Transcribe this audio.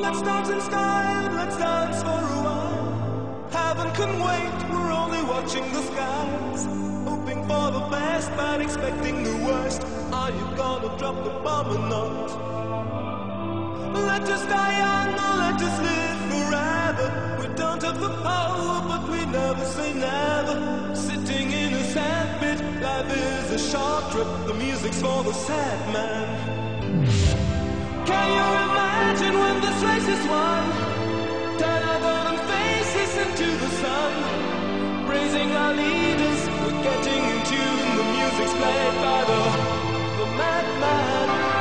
Let's dance in style, let's dance for a while. Heaven can wait, we're only watching the skies. Hoping for the best, but expecting the worst. Are you gonna drop the bomb or not? Let us die young, or let us live forever. We don't have the power, but we never say never. Sitting in a sandpit, life is a short trip. The music's for the sad man. Can you imagine when this race is won? Turn our golden faces into the sun. Praising our leaders, we're getting in tune. The music's played by the madman.